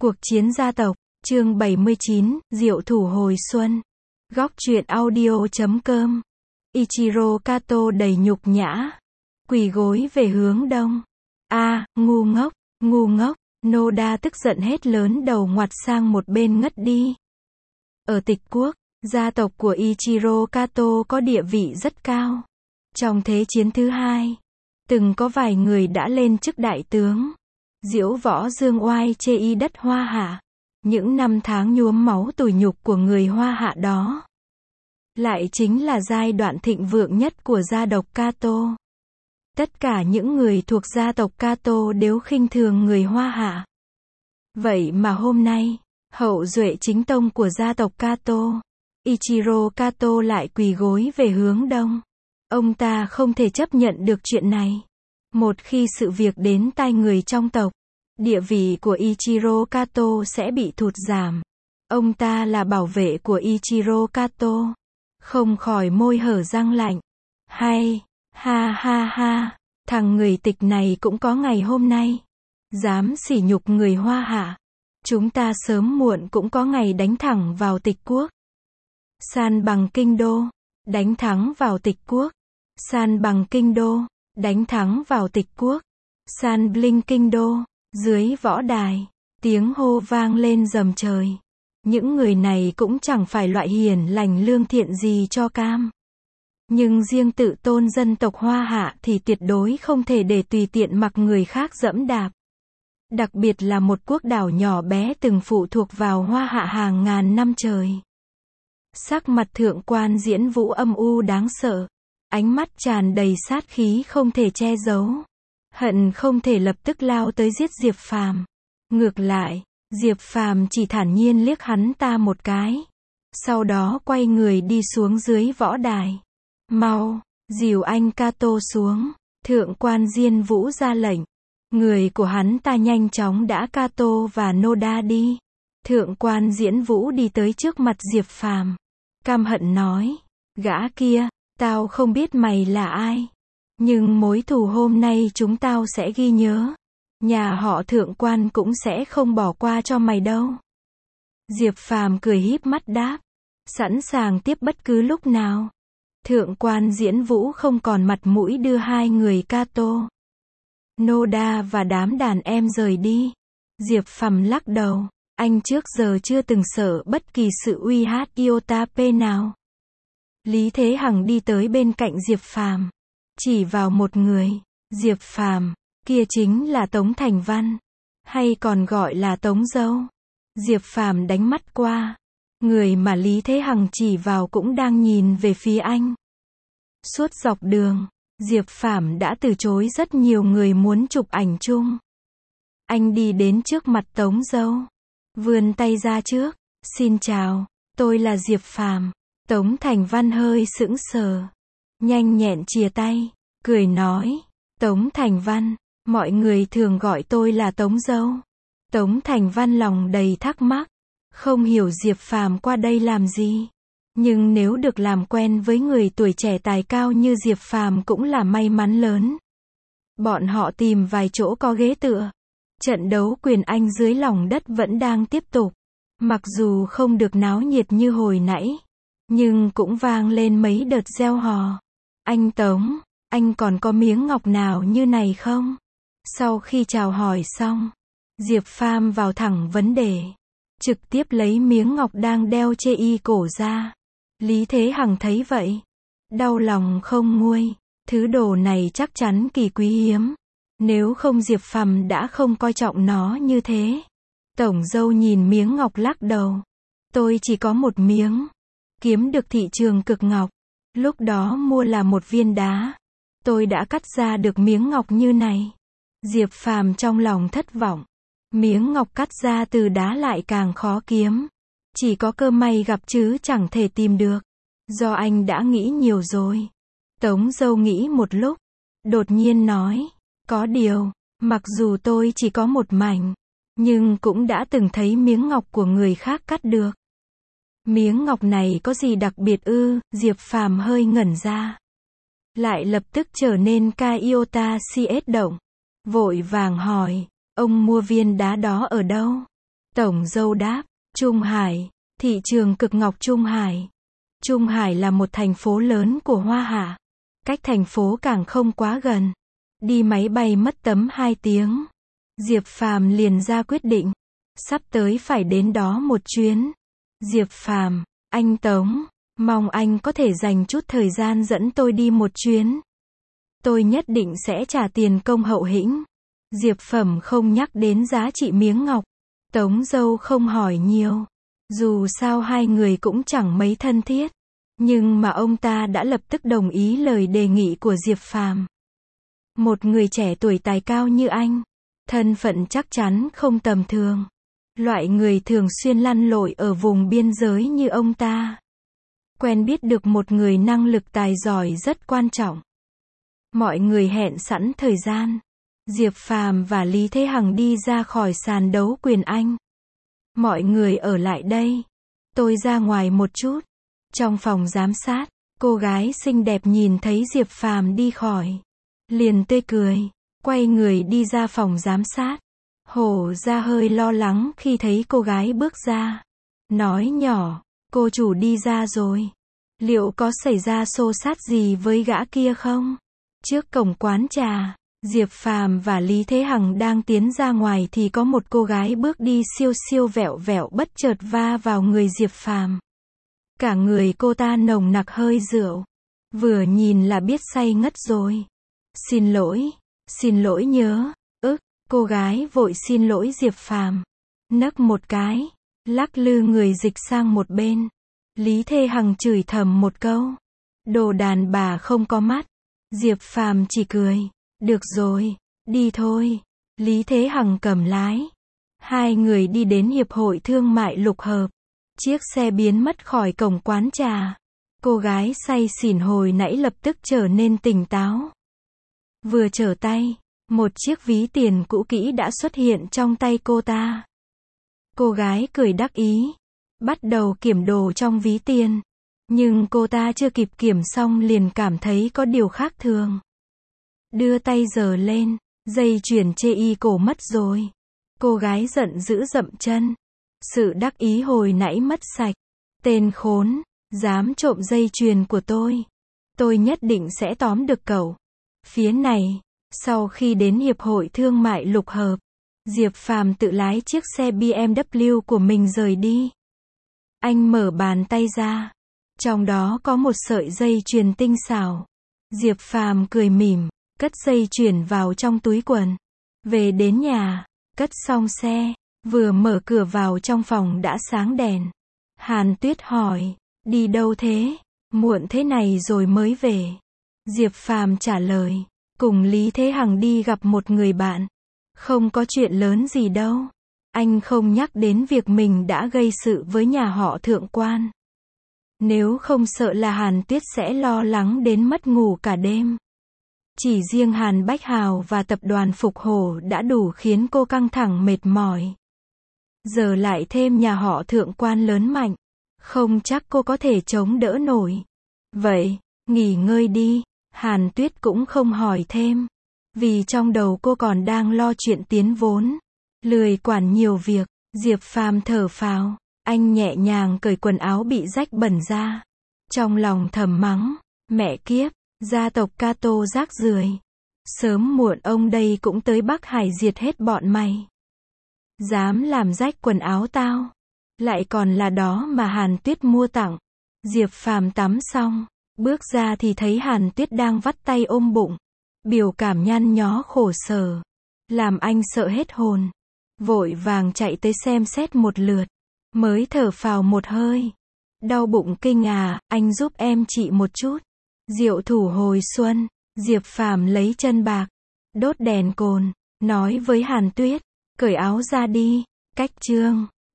Cuộc chiến gia tộc, chương 79, Diệu thủ hồi xuân. Góc truyện audio.com. Ichiro Kato đầy nhục nhã. Quỳ gối về hướng đông. Ngu ngốc, ngu ngốc. Noda tức giận hết lớn đầu ngoặt sang một bên ngất đi. Ở Tịch Quốc, gia tộc của Ichiro Kato có địa vị rất cao. Trong Thế chiến thứ hai, từng có vài người đã lên chức đại tướng. Diễu võ dương oai chê y đất Hoa Hạ. Những năm tháng nhuốm máu tủi nhục của người Hoa Hạ đó, lại chính là giai đoạn thịnh vượng nhất của gia tộc Kato. Tất cả những người thuộc gia tộc Kato đều khinh thường người Hoa Hạ. Vậy mà hôm nay, hậu duệ chính tông của gia tộc Kato, Ichiro Kato lại quỳ gối về hướng đông. Ông ta không thể chấp nhận được chuyện này. Một khi sự việc đến tai người trong tộc, địa vị của Ichiro Kato sẽ bị thụt giảm. Ông ta là bảo vệ của Ichiro Kato. Không khỏi môi hở răng lạnh. Hay, ha ha ha, thằng người Tịch này cũng có ngày hôm nay. Dám sỉ nhục người Hoa Hạ. Chúng ta sớm muộn cũng có ngày đánh thẳng vào Tịch Quốc. San bằng kinh đô, đánh thắng vào Tịch Quốc. San bằng kinh đô, đánh thắng vào Tịch Quốc. San bling kinh đô. Dưới võ đài, tiếng hô vang lên rầm trời. Những người này cũng chẳng phải loại hiền lành lương thiện gì cho cam. Nhưng riêng tự tôn dân tộc Hoa Hạ thì tuyệt đối không thể để tùy tiện mặc người khác dẫm đạp. Đặc biệt là một quốc đảo nhỏ bé từng phụ thuộc vào Hoa Hạ hàng ngàn năm trời. Sắc mặt Thượng quan Diễn Vũ âm u đáng sợ. Ánh mắt tràn đầy sát khí không thể che giấu. Hận không thể lập tức lao tới giết Diệp Phàm. Ngược lại, Diệp Phàm chỉ thản nhiên liếc hắn ta một cái. Sau đó quay người đi xuống dưới võ đài. Mau, dìu anh Kato xuống. Thượng quan Diên Vũ ra lệnh. Người của hắn ta nhanh chóng đã Kato và Noda đi. Thượng quan Diễn Vũ đi tới trước mặt Diệp Phàm. Căm hận nói. Gã kia, tao không biết mày là ai. Nhưng mối thù hôm nay chúng tao sẽ ghi nhớ. Nhà họ Thượng quan cũng sẽ không bỏ qua cho mày đâu. Diệp Phàm cười híp mắt đáp. Sẵn sàng tiếp bất cứ lúc nào. Thượng quan Diễn Vũ không còn mặt mũi đưa hai người Kato, Noda và đám đàn em rời đi. Diệp Phàm lắc đầu. Anh trước giờ chưa từng sợ bất kỳ sự uy hiếp iota p nào. Lý Thế Hằng đi tới bên cạnh Diệp Phàm. Chỉ vào một người. Diệp Phàm, kia chính là Tống Thành Văn, hay còn gọi là Tống Dâu. Diệp Phàm đánh mắt qua. Người mà Lý Thế Hằng chỉ vào cũng đang nhìn về phía anh. Suốt dọc đường, Diệp Phàm đã từ chối rất nhiều người muốn chụp ảnh chung. Anh đi đến trước mặt Tống Dâu, vươn tay ra trước. Xin chào, tôi là Diệp Phàm. Tống Thành Văn hơi sững sờ. Nhanh nhẹn chìa tay, cười nói. Tống Thành Văn, mọi người thường gọi tôi là Tống Dâu. Tống Thành Văn lòng đầy thắc mắc. Không hiểu Diệp Phàm qua đây làm gì. Nhưng nếu được làm quen với người tuổi trẻ tài cao như Diệp Phàm cũng là may mắn lớn. Bọn họ tìm vài chỗ có ghế tựa. Trận đấu quyền Anh dưới lòng đất vẫn đang tiếp tục. Mặc dù không được náo nhiệt như hồi nãy, nhưng cũng vang lên mấy đợt reo hò. Anh Tống, anh còn có miếng ngọc nào như này không? Sau khi chào hỏi xong, Diệp Phàm vào thẳng vấn đề. Trực tiếp lấy miếng ngọc đang đeo chê y cổ ra. Lý Thế Hằng thấy vậy, đau lòng không nguôi. Thứ đồ này chắc chắn kỳ quý hiếm. Nếu không Diệp Phàm đã không coi trọng nó như thế. Tổng Dâu nhìn miếng ngọc lắc đầu. Tôi chỉ có một miếng. Kiếm được thị trường cực ngọc. Lúc đó mua là một viên đá. Tôi đã cắt ra được miếng ngọc như này. Diệp Phàm trong lòng thất vọng. Miếng ngọc cắt ra từ đá lại càng khó kiếm. Chỉ có cơ may gặp chứ chẳng thể tìm được. Do anh đã nghĩ nhiều rồi. Tống Dâu nghĩ một lúc. Đột nhiên nói. Có điều, mặc dù tôi chỉ có một mảnh, nhưng cũng đã từng thấy miếng ngọc của người khác cắt được. Miếng ngọc này có gì đặc biệt ư? Diệp Phàm hơi ngẩn ra. Lại lập tức trở nên iota cs động. Vội vàng hỏi, ông mua viên đá đó ở đâu? Tổng dâu đáp, Trung Hải, thị trường cực ngọc Trung Hải. Trung Hải là một thành phố lớn của Hoa Hạ. Cách thành phố càng không quá gần. Đi máy bay mất tầm 2 tiếng. Diệp Phàm liền ra quyết định. Sắp tới phải đến đó một chuyến. Diệp Phàm, anh Tống, mong anh có thể dành chút thời gian dẫn tôi đi một chuyến. Tôi nhất định sẽ trả tiền công hậu hĩnh. Diệp Phàm không nhắc đến giá trị miếng ngọc. Tống dâu không hỏi nhiều. Dù sao hai người cũng chẳng mấy thân thiết. Nhưng mà ông ta đã lập tức đồng ý lời đề nghị của Diệp Phàm. Một người trẻ tuổi tài cao như anh, thân phận chắc chắn không tầm thường. Loại người thường xuyên lăn lội ở vùng biên giới như ông ta. Quen biết được một người năng lực tài giỏi rất quan trọng. Mọi người hẹn sẵn thời gian. Diệp Phàm và Lý Thế Hằng đi ra khỏi sàn đấu quyền Anh. Mọi người ở lại đây. Tôi ra ngoài một chút. Trong phòng giám sát, cô gái xinh đẹp nhìn thấy Diệp Phàm đi khỏi. Liền tươi cười, quay người đi ra phòng giám sát. Hổ ra hơi lo lắng khi thấy cô gái bước ra. Nói nhỏ, cô chủ đi ra rồi. Liệu có xảy ra xô xát gì với gã kia không? Trước cổng quán trà, Diệp Phàm và Lý Thế Hằng đang tiến ra ngoài thì có một cô gái bước đi siêu siêu vẹo vẹo bất chợt va vào người Diệp Phàm. Cả người cô ta nồng nặc hơi rượu. Vừa nhìn là biết say ngất rồi. Xin lỗi nhớ. Cô gái vội xin lỗi Diệp Phàm. Nấc một cái, lắc lư người dịch sang một bên. Lý Thế Hằng chửi thầm một câu. Đồ đàn bà không có mắt. Diệp Phàm chỉ cười. Được rồi, đi thôi. Lý Thế Hằng cầm lái. Hai người đi đến Hiệp hội Thương mại Lục Hợp. Chiếc xe biến mất khỏi cổng quán trà. Cô gái say xỉn hồi nãy lập tức trở nên tỉnh táo. Vừa trở tay, một chiếc ví tiền cũ kỹ đã xuất hiện trong tay cô ta. Cô gái cười đắc ý, bắt đầu kiểm đồ trong ví tiền. Nhưng cô ta chưa kịp kiểm xong liền cảm thấy có điều khác thường. Đưa tay giở lên, dây chuyền chê y cổ mất rồi. Cô gái giận dữ dậm chân. Sự đắc ý hồi nãy mất sạch. Tên khốn, dám trộm dây chuyền của tôi. Tôi nhất định sẽ tóm được cậu. Phía này, sau khi đến Hiệp hội Thương mại Lục Hợp, Diệp Phàm tự lái chiếc xe BMW của mình rời đi. Anh mở bàn tay ra. Trong đó có một sợi dây chuyền tinh xảo. Diệp Phàm cười mỉm, cất dây chuyền vào trong túi quần. Về đến nhà, cất xong xe, vừa mở cửa vào trong phòng đã sáng đèn. Hàn Tuyết hỏi, đi đâu thế? Muộn thế này rồi mới về. Diệp Phàm trả lời, cùng Lý Thế Hằng đi gặp một người bạn. Không có chuyện lớn gì đâu. Anh không nhắc đến việc mình đã gây sự với nhà họ Thượng quan. Nếu không sợ là Hàn Tuyết sẽ lo lắng đến mất ngủ cả đêm. Chỉ riêng Hàn Bách Hào và tập đoàn Phục Hổ đã đủ khiến cô căng thẳng mệt mỏi. Giờ lại thêm nhà họ Thượng quan lớn mạnh. Không chắc cô có thể chống đỡ nổi. Vậy, nghỉ ngơi đi. Hàn Tuyết cũng không hỏi thêm. Vì trong đầu cô còn đang lo chuyện tiến vốn. Lười quản nhiều việc. Diệp Phàm thở phào. Anh nhẹ nhàng cởi quần áo bị rách bẩn ra. Trong lòng thầm mắng. Mẹ kiếp, gia tộc Cato rác rưởi. Sớm muộn ông đây cũng tới Bắc Hải diệt hết bọn mày. Dám làm rách quần áo tao. Lại còn là đó mà Hàn Tuyết mua tặng. Diệp Phàm tắm xong. Bước ra thì thấy Hàn Tuyết đang vắt tay ôm bụng. Biểu cảm nhăn nhó khổ sở. Làm anh sợ hết hồn. Vội vàng chạy tới xem xét một lượt. Mới thở phào một hơi. Đau bụng kinh à, anh giúp em trị một chút. Diệu thủ hồi xuân. Diệp Phàm lấy chân bạc. Đốt đèn cồn. Nói với Hàn Tuyết. Cởi áo ra đi. Cách chương.